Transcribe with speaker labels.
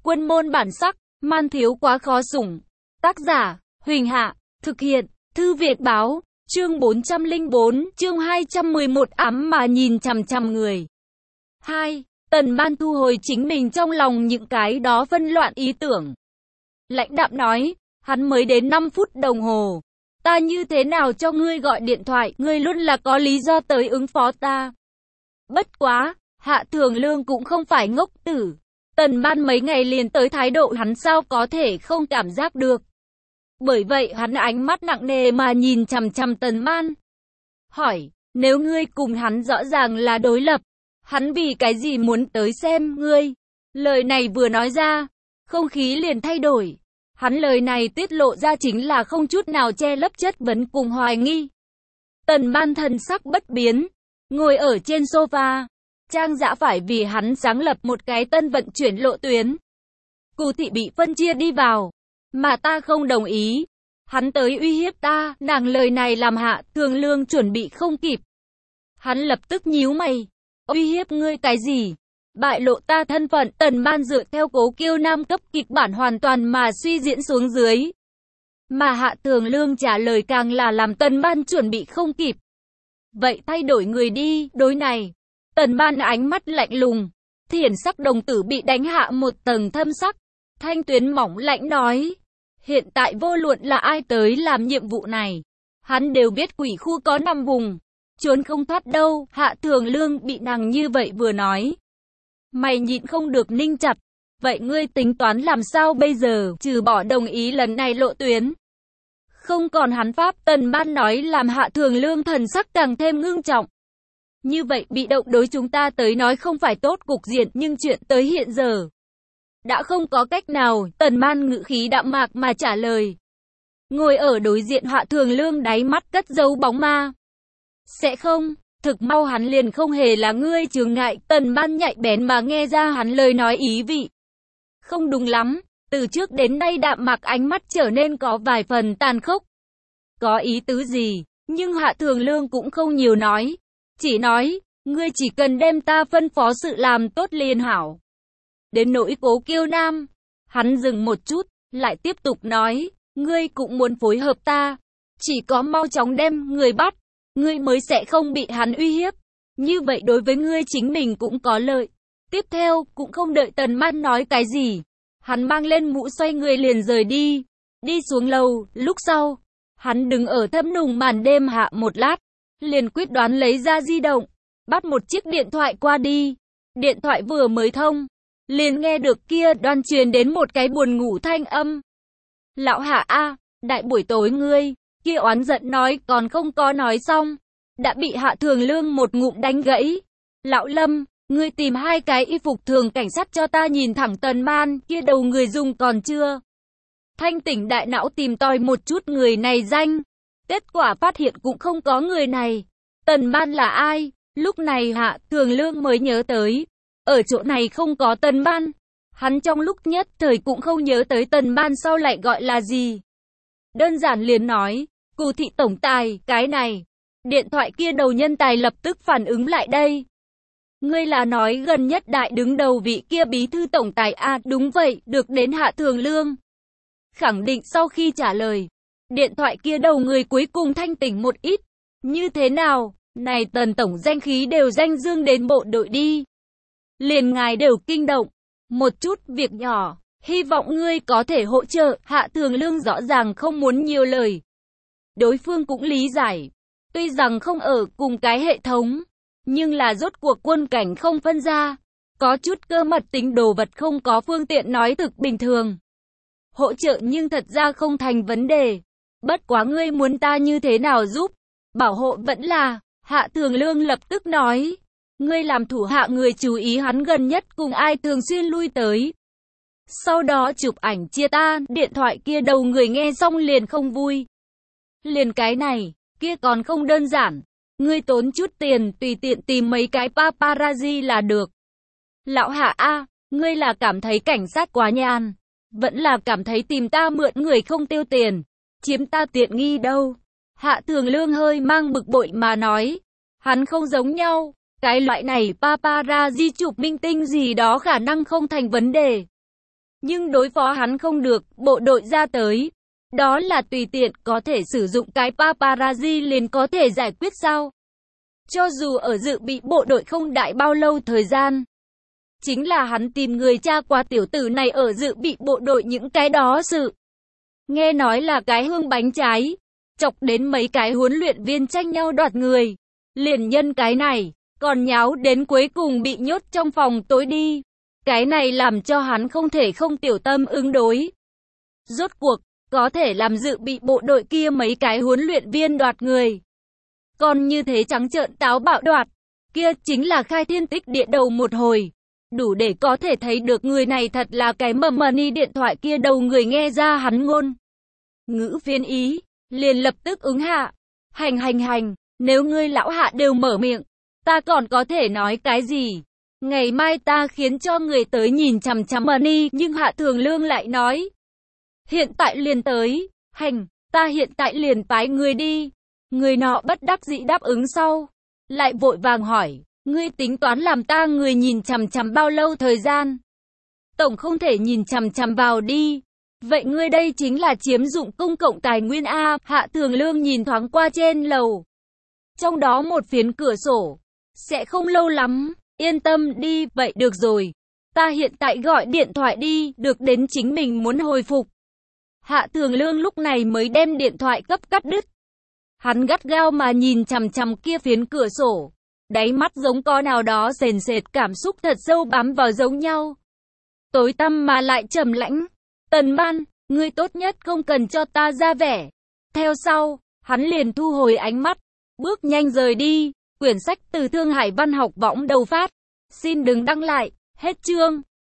Speaker 1: Quân môn bản sắc, man thiếu quá khó sủng. Tác giả, Huỳnh Hạ, thực hiện, Thư Việt Báo, chương 404, chương 211 ám mà nhìn chằm chằm người. 2. Tần Ban thu hồi chính mình trong lòng những cái đó phân loạn ý tưởng. Lãnh đạm nói, hắn mới đến 5 phút đồng hồ. Ta như thế nào cho ngươi gọi điện thoại, ngươi luôn là có lý do tới ứng phó ta. Bất quá, Hạ Thường Lương cũng không phải ngốc tử. Tần Ban mấy ngày liền tới thái độ hắn sao có thể không cảm giác được. Bởi vậy hắn ánh mắt nặng nề mà nhìn chằm chằm Tần Ban. Hỏi, nếu ngươi cùng hắn rõ ràng là đối lập, hắn vì cái gì muốn tới xem ngươi? Lời này vừa nói ra, không khí liền thay đổi. Hắn lời này tiết lộ ra chính là không chút nào che lấp chất vấn cùng hoài nghi. Tần Ban thần sắc bất biến, ngồi ở trên sofa. Trang Dã phải vì hắn sáng lập một cái tân vận chuyển lộ tuyến. Cù thị bị phân chia đi vào, mà ta không đồng ý. Hắn tới uy hiếp ta, nàng lời này làm Hạ Thường Lương chuẩn bị không kịp. Hắn lập tức nhíu mày. Uy hiếp ngươi cái gì? Bại lộ ta thân phận. Tần Ban dựa theo Cố Kiêu Nam cấp kịch bản hoàn toàn mà suy diễn xuống dưới. Mà Hạ Thường Lương trả lời càng là làm Tần Ban chuẩn bị không kịp. Vậy thay đổi người đi, đối này. Tần Ban ánh mắt lạnh lùng, thiển sắc đồng tử bị đánh hạ một tầng thâm sắc. Thanh tuyến mỏng lạnh nói, hiện tại vô luận là ai tới làm nhiệm vụ này, hắn đều biết quỷ khu có 5 vùng, trốn không thoát đâu. Hạ Thường Lương bị nàng như vậy vừa nói, mày nhịn không được ninh chặt. Vậy ngươi tính toán làm sao bây giờ, trừ bỏ đồng ý lần này lộ tuyến? Không còn hắn pháp. Tần Ban nói làm Hạ Thường Lương thần sắc càng thêm ngưng trọng. Như vậy bị động đối chúng ta tới nói không phải tốt cục diện, nhưng chuyện tới hiện giờ đã không có cách nào. Tần Ban ngữ khí đạm mạc mà trả lời. Ngồi ở đối diện Hạ Thường Lương đáy mắt cất giấu bóng ma. Sẽ không, thực mau hắn liền không hề là ngươi chướng ngại. Tần Ban nhạy bén mà nghe ra hắn lời nói ý vị không đúng lắm. Từ trước đến nay đạm mạc ánh mắt trở nên có vài phần tàn khốc. Có ý tứ gì? Nhưng Hạ Thường Lương cũng không nhiều nói. Chỉ nói, ngươi chỉ cần đem ta phân phó sự làm tốt liền hảo. Đến nỗi Cố Kiêu Nam, hắn dừng một chút, lại tiếp tục nói, ngươi cũng muốn phối hợp ta. Chỉ có mau chóng đem người bắt, ngươi mới sẽ không bị hắn uy hiếp. Như vậy đối với ngươi chính mình cũng có lợi. Tiếp theo, cũng không đợi Tần Ban nói cái gì. Hắn mang lên mũ xoay người liền rời đi. Đi xuống lầu, lúc sau, hắn đứng ở thâm nùng màn đêm hạ một lát. Liền quyết đoán lấy ra di động, bắt một chiếc điện thoại qua đi. Điện thoại vừa mới thông, liền nghe được kia đoan truyền đến một cái buồn ngủ thanh âm. Lão Hạ a, đại buổi tối ngươi, kia oán giận nói còn không có nói xong, đã bị Hạ Thường Lương một ngụm đánh gãy. Lão Lâm, ngươi tìm 2 cái y phục thường cảnh sát cho ta. Nhìn thẳng Tần Ban, kia đầu người dùng còn chưa thanh tỉnh đại não tìm tòi một chút người này danh. Kết quả phát hiện cũng không có người này. Tần Ban là ai? Lúc này Hạ Thường Lương mới nhớ tới. Ở chỗ này không có Tần Ban. Hắn trong lúc nhất thời cũng không nhớ tới Tần Ban sau lại gọi là gì. Đơn giản liền nói, Cù thị tổng tài, cái này. Điện thoại kia đầu nhân tài lập tức phản ứng lại đây. Ngươi là nói gần nhất đại đứng đầu vị kia bí thư tổng tài à? Đúng vậy, được đến Hạ Thường Lương khẳng định sau khi trả lời. Điện thoại kia đầu người cuối cùng thanh tỉnh một ít. Như thế nào? Này Tần tổng danh khí đều danh dương đến bộ đội đi. Liền ngài đều kinh động. Một chút việc nhỏ, hy vọng ngươi có thể hỗ trợ. Hạ Thường Lương rõ ràng không muốn nhiều lời. Đối phương cũng lý giải. Tuy rằng không ở cùng cái hệ thống, nhưng là rốt cuộc quân cảnh không phân ra. Có chút cơ mật tính đồ vật không có phương tiện nói thực bình thường. Hỗ trợ nhưng thật ra không thành vấn đề. Bất quá ngươi muốn ta như thế nào giúp? Bảo hộ vẫn là. Hạ Thường Lương lập tức nói. Ngươi làm thủ hạ người chú ý hắn gần nhất cùng ai thường xuyên lui tới. Sau đó chụp ảnh chia ta. Điện thoại kia đầu người nghe xong liền không vui. Liền cái này, kia còn không đơn giản. Ngươi tốn chút tiền tùy tiện tìm mấy cái paparazzi là được. Lão Hạ a, ngươi là cảm thấy cảnh sát quá nhàn, vẫn là cảm thấy tìm ta mượn người không tiêu tiền, chiếm ta tiện nghi đâu? Hạ Thường Lương hơi mang bực bội mà nói. Hắn không giống nhau. Cái loại này paparazzi chụp minh tinh gì đó khả năng không thành vấn đề. nhưng đối phó hắn không được, bộ đội ra tới. Đó là tùy tiện, có thể sử dụng cái paparazzi liền có thể giải quyết sao? Cho dù ở dự bị bộ đội không đại bao lâu thời gian. Chính là hắn tìm người tra qua tiểu tử này ở dự bị bộ đội những cái đó sự. Nghe nói là cái hương bánh trái. Chọc đến mấy cái huấn luyện viên tranh nhau đoạt người. Liền nhân cái này, còn nháo đến cuối cùng bị nhốt trong phòng tối đi. Cái này làm cho hắn không thể không tiểu tâm ứng đối. Rốt cuộc, có thể làm dự bị bộ đội kia mấy cái huấn luyện viên đoạt người. Còn như thế trắng trợn táo bạo đoạt, kia chính là khai thiên tích địa đầu một hồi. Đủ để có thể thấy được người này thật là cái money điện thoại kia đầu người nghe ra hắn ngôn. Ngữ viên ý, liền lập tức ứng hạ. Hành, nếu ngươi lão hạ đều mở miệng, ta còn có thể nói cái gì? Ngày mai ta khiến cho người tới nhìn chằm chằm money, nhưng Hạ Thường Lương lại nói. Hiện tại liền tới, ta hiện tại liền phái người đi. Người nọ bất đắc dĩ đáp ứng sau. Lại vội vàng hỏi, ngươi tính toán làm ta người nhìn chằm chằm bao lâu thời gian? Tổng không thể nhìn chằm chằm vào đi. Vậy ngươi đây chính là chiếm dụng công cộng tài nguyên A. Hạ Thường Lương nhìn thoáng qua trên lầu. Trong đó một phiến cửa sổ. Sẽ không lâu lắm, yên tâm đi, vậy được rồi. Ta hiện tại gọi điện thoại đi, được đến chính mình muốn hồi phục. Hạ Thường Lương lúc này mới đem điện thoại cấp cắt đứt. Hắn gắt gao mà nhìn chằm chằm kia phiến cửa sổ. Đáy mắt giống có nào đó sền sệt cảm xúc thật sâu bám vào giống nhau. Tối tăm mà lại trầm lãnh. Tần Ban, ngươi tốt nhất không cần cho ta ra vẻ. Theo sau, hắn liền thu hồi ánh mắt, bước nhanh rời đi. Quyển sách từ Thương Hải Văn học võng đầu phát. Xin đừng đăng lại. Hết chương.